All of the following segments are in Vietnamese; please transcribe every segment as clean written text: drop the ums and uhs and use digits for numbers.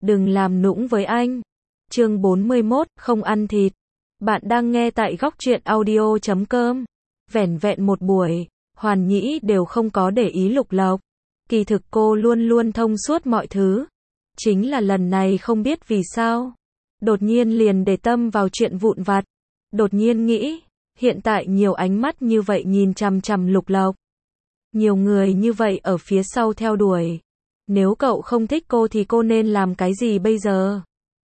đừng làm nũng với anh. Chương 41, không ăn thịt. Bạn đang nghe tại góc truyện audio.com. Vẻn vẹn một buổi, Hoàn Nhĩ đều không có để ý Lục Lộc. Kỳ thực cô luôn luôn thông suốt mọi thứ. Chính là lần này không biết vì sao. Đột nhiên liền để tâm vào chuyện vụn vặt. Đột nhiên nghĩ, hiện tại nhiều ánh mắt như vậy nhìn chằm chằm Lục Lộc. Nhiều người như vậy ở phía sau theo đuổi. Nếu cậu không thích cô thì cô nên làm cái gì bây giờ?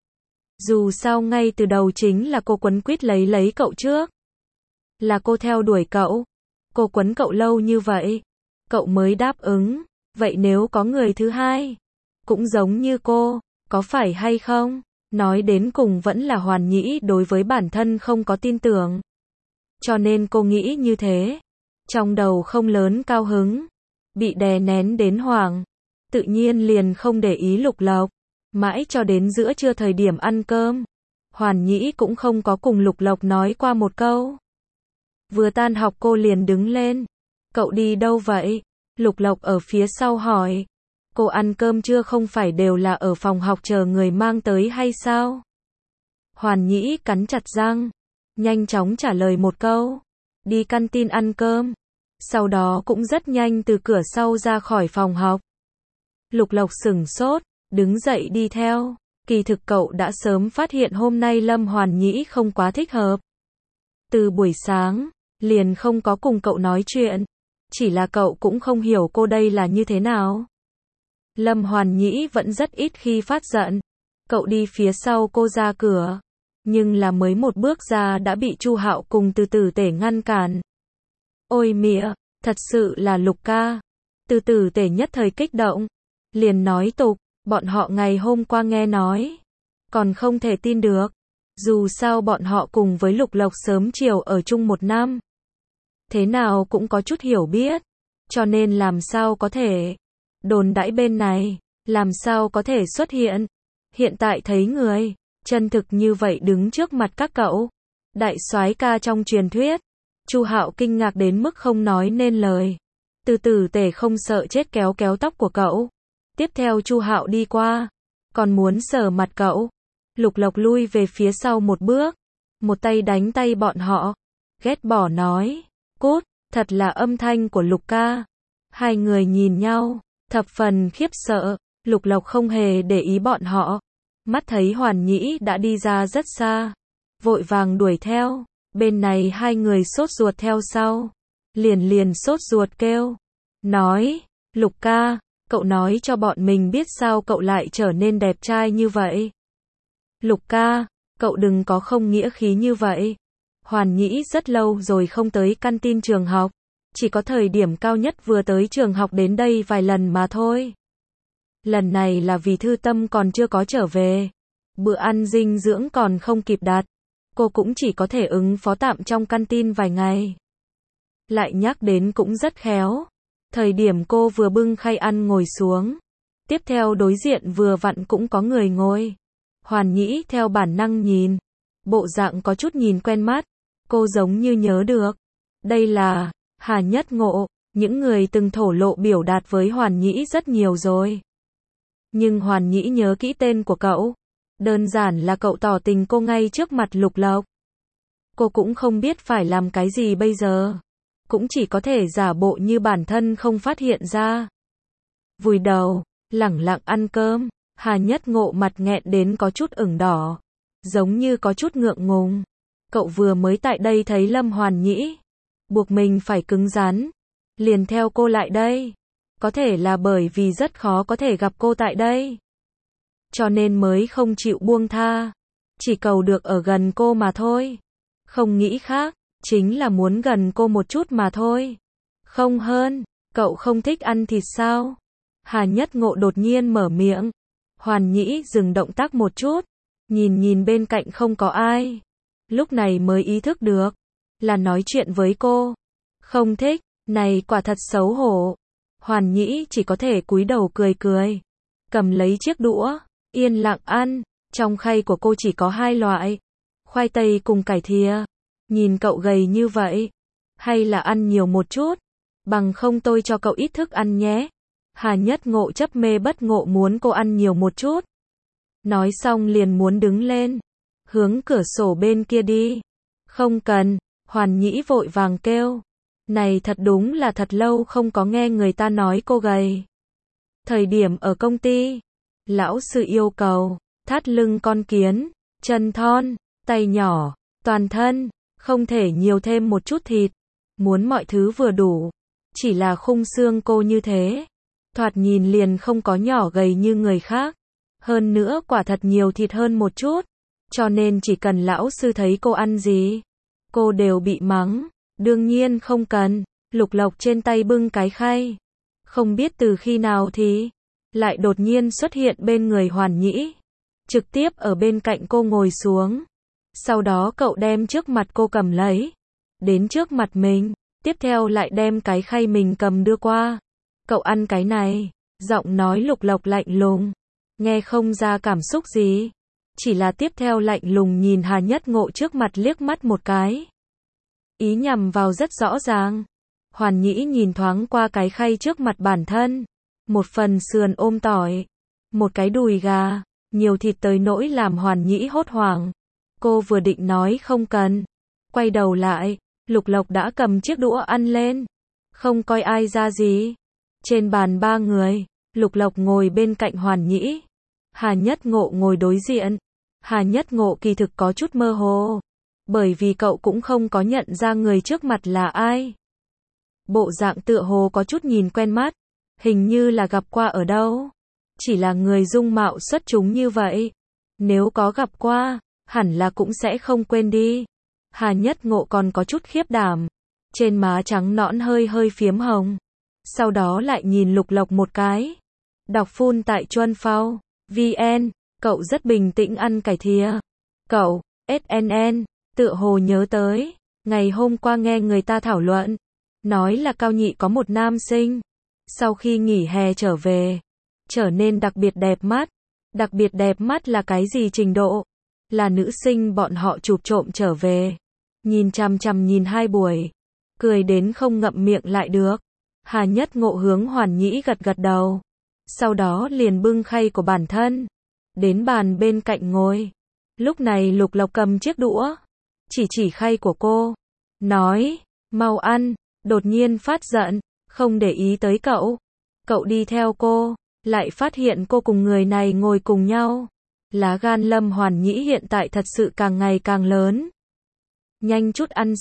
Dù sao ngay từ đầu chính là cô quấn quýt lấy cậu trước. Là cô theo đuổi cậu. Cô quấn cậu lâu như vậy. Cậu mới đáp ứng. Vậy nếu có người thứ hai, cũng giống như cô, có phải hay không? Nói đến cùng vẫn là Hoàn Nhĩ đối với bản thân không có tin tưởng. Cho nên cô nghĩ như thế. Trong đầu không lớn cao hứng. Bị đè nén đến hoảng. Tự nhiên liền không để ý Lục Lộc. Mãi cho đến giữa trưa thời điểm ăn cơm. Hoàn Nhĩ cũng không có cùng Lục Lộc nói qua một câu. Vừa tan học cô liền đứng lên. Cậu đi đâu vậy? Lục Lộc ở phía sau hỏi. Cô ăn cơm chưa, không phải đều là ở phòng học chờ người mang tới hay sao? Hoàn Nhĩ cắn chặt răng. Nhanh chóng trả lời một câu. Đi canteen ăn cơm. Sau đó cũng rất nhanh từ cửa sau ra khỏi phòng học. Lục Lộc sửng sốt, đứng dậy đi theo. Kỳ thực cậu đã sớm phát hiện hôm nay Lâm Hoàn Nhĩ không quá thích hợp. Từ buổi sáng, liền không có cùng cậu nói chuyện. Chỉ là cậu cũng không hiểu cô đây là như thế nào. Lâm Hoàn Nhĩ vẫn rất ít khi phát giận. Cậu đi phía sau cô ra cửa. Nhưng là mới một bước ra đã bị Chu Hạo cùng Từ Tử Tể ngăn cản. Ôi mịa, thật sự là Lục ca. Từ Tử Tể nhất thời kích động. Liền nói tục, bọn họ ngày hôm qua nghe nói. Còn không thể tin được. Dù sao bọn họ cùng với Lục Lộc sớm chiều ở chung một năm. Thế nào cũng có chút hiểu biết. Cho nên làm sao có thể. Đồn đãi bên này, làm sao có thể xuất hiện. Hiện tại thấy người, chân thực như vậy đứng trước mặt các cậu. Đại soái ca trong truyền thuyết. Chu Hạo kinh ngạc đến mức không nói nên lời. Từ Tử Tể không sợ chết kéo kéo tóc của cậu. Tiếp theo Chu Hạo đi qua. Còn muốn sờ mặt cậu. Lục Lộc lui về phía sau một bước. Một tay đánh tay bọn họ. Ghét bỏ nói. Cút, thật là âm thanh của Lục ca. Hai người nhìn nhau. Thập phần khiếp sợ. Lục Lộc không hề để ý bọn họ. Mắt thấy Hoàn Nhĩ đã đi ra rất xa. Vội vàng đuổi theo. Bên này hai người sốt ruột theo sau. Liền sốt ruột kêu. Nói, Lục ca, cậu nói cho bọn mình biết sao cậu lại trở nên đẹp trai như vậy. Lục ca, cậu đừng có không nghĩa khí như vậy. Hoàn Nhĩ rất lâu rồi không tới canteen trường học. Chỉ có thời điểm cao nhất vừa tới trường học đến đây vài lần mà thôi. Lần này là vì Thư Tâm còn chưa có trở về. Bữa ăn dinh dưỡng còn không kịp đặt. Cô cũng chỉ có thể ứng phó tạm trong canteen vài ngày. Lại nhắc đến cũng rất khéo. Thời điểm cô vừa bưng khay ăn ngồi xuống. Tiếp theo đối diện vừa vặn cũng có người ngồi. Hoàn Nhĩ theo bản năng nhìn. Bộ dạng có chút nhìn quen mắt. Cô giống như nhớ được. Đây là Hà Nhất Ngộ. Những người từng thổ lộ biểu đạt với Hoàn Nhĩ rất nhiều rồi. Nhưng Hoàn Nhĩ nhớ kỹ tên của cậu. Đơn giản là cậu tỏ tình cô ngay trước mặt Lục Lộc. Cô cũng không biết phải làm cái gì bây giờ. Cũng chỉ có thể giả bộ như bản thân không phát hiện ra. Vùi đầu, lẳng lặng ăn cơm. Hà Nhất Ngộ mặt nghẹn đến có chút ửng đỏ. Giống như có chút ngượng ngùng. Cậu vừa mới tại đây thấy Lâm Hoàn Nhĩ. Buộc mình phải cứng rắn. Liền theo cô lại đây. Có thể là bởi vì rất khó có thể gặp cô tại đây. Cho nên mới không chịu buông tha. Chỉ cầu được ở gần cô mà thôi. Không nghĩ khác, chính là muốn gần cô một chút mà thôi. Không hơn, cậu không thích ăn thịt sao? Hà Nhất Ngộ đột nhiên mở miệng. Hoàn Nhĩ dừng động tác một chút. Nhìn bên cạnh không có ai. Lúc này mới ý thức được. Là nói chuyện với cô. Không thích, này quả thật xấu hổ. Hoàn Nhĩ chỉ có thể cúi đầu cười. Cầm lấy chiếc đũa. Yên lặng ăn. Trong khay của cô chỉ có hai loại. Khoai tây cùng cải thìa. Nhìn cậu gầy như vậy. Hay là ăn nhiều một chút. Bằng không tôi cho cậu ít thức ăn nhé. Hà Nhất Ngộ chấp mê bất ngộ muốn cô ăn nhiều một chút. Nói xong liền muốn đứng lên, hướng cửa sổ bên kia đi. Không cần, Hoàn Nhĩ vội vàng kêu. Này thật đúng là thật lâu không có nghe người ta nói cô gầy. Thời điểm ở công ty, lão sư yêu cầu, thắt lưng con kiến, chân thon, tay nhỏ, toàn thân, không thể nhiều thêm một chút thịt. Muốn mọi thứ vừa đủ. Chỉ là khung xương cô như thế. Thoạt nhìn liền không có nhỏ gầy như người khác. Hơn nữa quả thật nhiều thịt hơn một chút. Cho nên chỉ cần lão sư thấy cô ăn gì, cô đều bị mắng. Đương nhiên không cần. Lục Lộc trên tay bưng cái khay. Không biết từ khi nào thì lại đột nhiên xuất hiện bên người Hoàn Nhĩ. Trực tiếp ở bên cạnh cô ngồi xuống. Sau đó cậu đem trước mặt cô cầm lấy. Đến trước mặt mình. Tiếp theo lại đem cái khay mình cầm đưa qua. Cậu ăn cái này. Giọng nói Lục Lộc lạnh lùng. Nghe không ra cảm xúc gì. Chỉ là tiếp theo lạnh lùng nhìn Hà Nhất Ngộ trước mặt liếc mắt một cái. Ý nhằm vào rất rõ ràng. Hoàn Nhĩ nhìn thoáng qua cái khay trước mặt bản thân. Một phần sườn ôm tỏi. Một cái đùi gà. Nhiều thịt tới nỗi làm Hoàn Nhĩ hốt hoảng. Cô vừa định nói không cần. Quay đầu lại. Lục Lộc đã cầm chiếc đũa ăn lên. Không coi ai ra gì. Trên bàn ba người. Lục Lộc ngồi bên cạnh Hoàn Nhĩ. Hà Nhất Ngộ ngồi đối diện. Hà Nhất Ngộ kỳ thực có chút mơ hồ. Bởi vì cậu cũng không có nhận ra người trước mặt là ai. Bộ dạng tựa hồ có chút nhìn quen mắt. Hình như là gặp qua ở đâu. Chỉ là người dung mạo xuất chúng như vậy. Nếu có gặp qua, hẳn là cũng sẽ không quên đi. Hà Nhất Ngộ còn có chút khiếp đảm. Trên má trắng nõn hơi hơi phiếm hồng. Sau đó lại nhìn Lục Lộc một cái. Đọc phun tại Chuân Phao VN. Cậu rất bình tĩnh ăn cải thìa. Cậu, SNN, tựa hồ nhớ tới. Ngày hôm qua nghe người ta thảo luận. Nói là Cao Nhị có một nam sinh. Sau khi nghỉ hè trở về. Trở nên đặc biệt đẹp mắt. Đặc biệt đẹp mắt là cái gì trình độ? Là nữ sinh bọn họ chụp trộm trở về. Nhìn chằm chằm nhìn 2 buổi. Cười đến không ngậm miệng lại được. Hà Nhất Ngộ hướng Hoàn Nhĩ gật gật đầu. Sau đó liền bưng khay của bản thân. Đến bàn bên cạnh ngồi. Lúc này Lục Lộc cầm chiếc đũa. Chỉ khay của cô. Nói, mau ăn. Đột nhiên phát giận. Không để ý tới cậu. Cậu đi theo cô. Lại phát hiện cô cùng người này ngồi cùng nhau. Lá gan Lâm Hoàn Nhĩ hiện tại thật sự càng ngày càng lớn. Nhanh chút ăn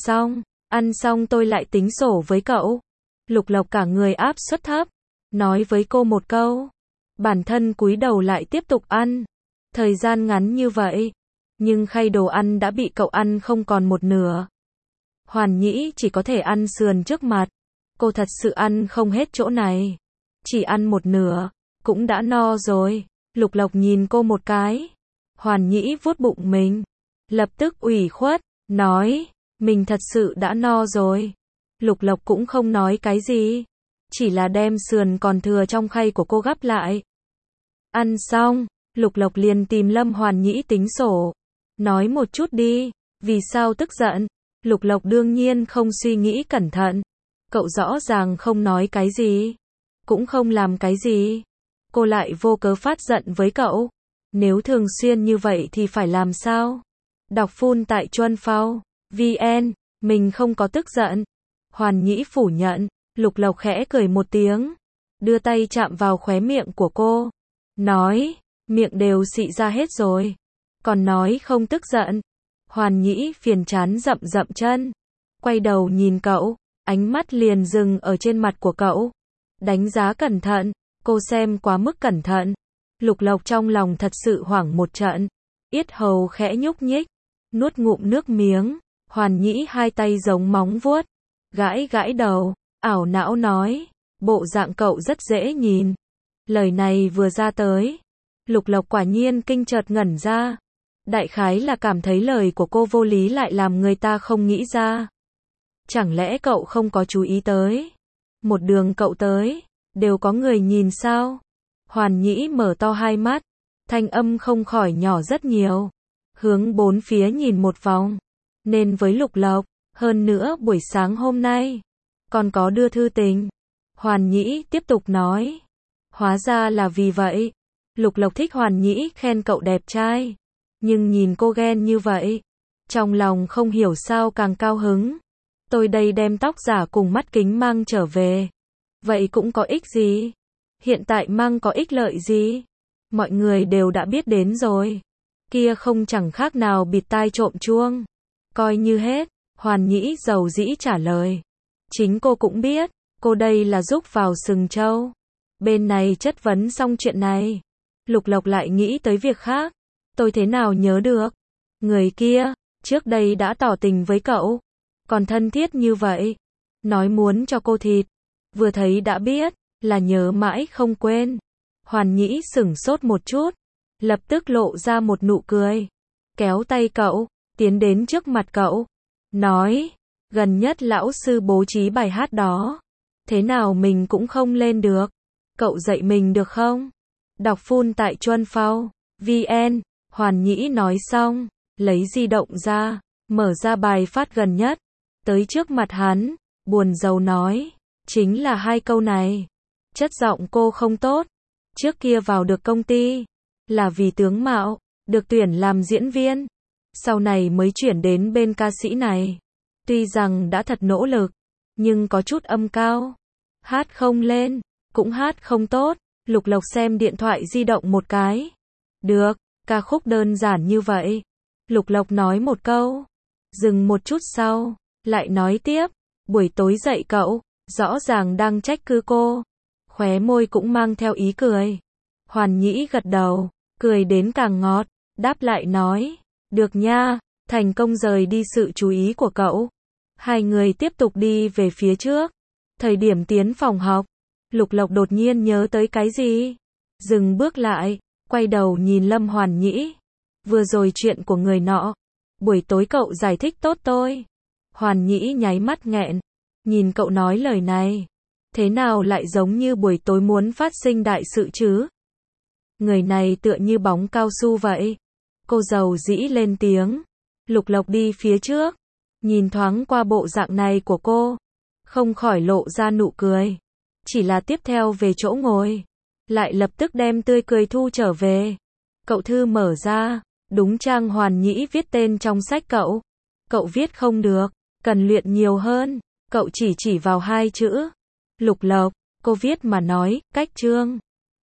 xong tôi lại tính sổ với cậu. Lục Lộc cả người áp suất thấp. Nói với cô một câu. Bản thân cúi đầu lại tiếp tục ăn. Thời gian ngắn như vậy. Nhưng khay đồ ăn đã bị cậu ăn không còn một nửa. Hoàn Nhĩ chỉ có thể ăn sườn trước mặt. Cô thật sự ăn không hết chỗ này. Chỉ ăn một nửa. Cũng đã no rồi. Lục Lộc nhìn cô một cái. Hoàn Nhĩ vuốt bụng mình. Lập tức ủy khuất. Nói. Mình thật sự đã no rồi. Lục Lộc cũng không nói cái gì. Chỉ là đem sườn còn thừa trong khay của cô gắp lại. Ăn xong. Lục Lộc liền tìm Lâm Hoàn Nhĩ tính sổ. Nói một chút đi. Vì sao tức giận? Lục Lộc đương nhiên không suy nghĩ cẩn thận. Cậu rõ ràng không nói cái gì. Cũng không làm cái gì. Cô lại vô cớ phát giận với cậu. Nếu thường xuyên như vậy thì phải làm sao? Đọc phun tại Chuân Phao VN. Mình không có tức giận. Hoàn Nhĩ phủ nhận. Lục Lộc khẽ cười một tiếng. Đưa tay chạm vào khóe miệng của cô. Nói. Miệng đều xị ra hết rồi. Còn nói không tức giận. Hoàn Nhĩ phiền chán dậm dậm chân. Quay đầu nhìn cậu. Ánh mắt liền dừng ở trên mặt của cậu. Đánh giá cẩn thận. Cô xem quá mức cẩn thận. Lục Lộc trong lòng thật sự hoảng một trận. Yết hầu khẽ nhúc nhích. Nuốt ngụm nước miếng. Hoàn Nhĩ 2 tay giống móng vuốt. Gãi gãi đầu. Ảo não nói. Bộ dạng cậu rất dễ nhìn. Lời này vừa ra tới. Lục Lộc quả nhiên kinh chợt ngẩn ra. Đại khái là cảm thấy lời của cô vô lý lại làm người ta không nghĩ ra. Chẳng lẽ cậu không có chú ý tới? Một đường cậu tới. Đều có người nhìn sao? Hoàn Nhĩ mở to 2 mắt. Thanh âm không khỏi nhỏ rất nhiều. Hướng 4 phía nhìn một vòng. Nên với Lục Lộc. Hơn nữa buổi sáng hôm nay. Còn có đưa thư tình. Hoàn Nhĩ tiếp tục nói. Hóa ra là vì vậy. Lục Lộc thích Hoàn Nhĩ khen cậu đẹp trai, nhưng nhìn cô ghen như vậy, trong lòng không hiểu sao càng cao hứng. Tôi đây đem tóc giả cùng mắt kính mang trở về. Vậy cũng có ích gì? Hiện tại mang có ích lợi gì? Mọi người đều đã biết đến rồi. Kia không chẳng khác nào bịt tai trộm chuông. Coi như hết, Hoàn Nhĩ dầu dĩ trả lời. Chính cô cũng biết, cô đây là rúc vào sừng trâu. Bên này chất vấn xong chuyện này, Lục Lộc lại nghĩ tới việc khác. Tôi thế nào nhớ được? Người kia, trước đây đã tỏ tình với cậu. Còn thân thiết như vậy. Nói muốn cho cô thịt. Vừa thấy đã biết, là nhớ mãi không quên. Hoàn Nhĩ sửng sốt một chút. Lập tức lộ ra một nụ cười. Kéo tay cậu, tiến đến trước mặt cậu. Nói, gần nhất lão sư bố trí bài hát đó. Thế nào mình cũng không lên được. Cậu dạy mình được không? Đọc full tại Chuan Phao VN. Hoàn Nhĩ nói xong, lấy di động ra, mở ra bài phát gần nhất. Tới trước mặt hắn, buồn rầu nói. Chính là 2 câu này. Chất giọng cô không tốt. Trước kia vào được công ty, là vì tướng mạo, được tuyển làm diễn viên. Sau này mới chuyển đến bên ca sĩ này. Tuy rằng đã thật nỗ lực, nhưng có chút âm cao. Hát không lên, cũng hát không tốt. Lục Lộc xem điện thoại di động một cái. Được, ca khúc đơn giản như vậy. Lục Lộc nói một câu. Dừng một chút sau, lại nói tiếp. Buổi tối dạy cậu, rõ ràng đang trách cứ cô. Khóe môi cũng mang theo ý cười. Hoàn Nhĩ gật đầu, cười đến càng ngọt, đáp lại nói. Được nha, thành công rời đi sự chú ý của cậu. 2 người tiếp tục đi về phía trước. Thời điểm tiến phòng học, Lục Lộc đột nhiên nhớ tới cái gì. Dừng bước lại, quay đầu nhìn Lâm Hoàn Nhĩ. Vừa rồi chuyện của người nọ. Buổi tối cậu giải thích tốt tôi. Hoàn Nhĩ nháy mắt nghẹn. Nhìn cậu nói lời này. Thế nào lại giống như buổi tối muốn phát sinh đại sự chứ? Người này tựa như bóng cao su vậy. Cô dầu dĩ lên tiếng. Lục Lộc đi phía trước. Nhìn thoáng qua bộ dạng này của cô. Không khỏi lộ ra nụ cười. Chỉ là tiếp theo về chỗ ngồi. Lại lập tức đem tươi cười thu trở về. Cậu thư mở ra. Đúng trang Hoàn Nhĩ viết tên trong sách cậu. Cậu viết không được. Cần luyện nhiều hơn. Cậu chỉ vào 2 chữ. Lục Lộc. Cô viết mà nói, cách chương.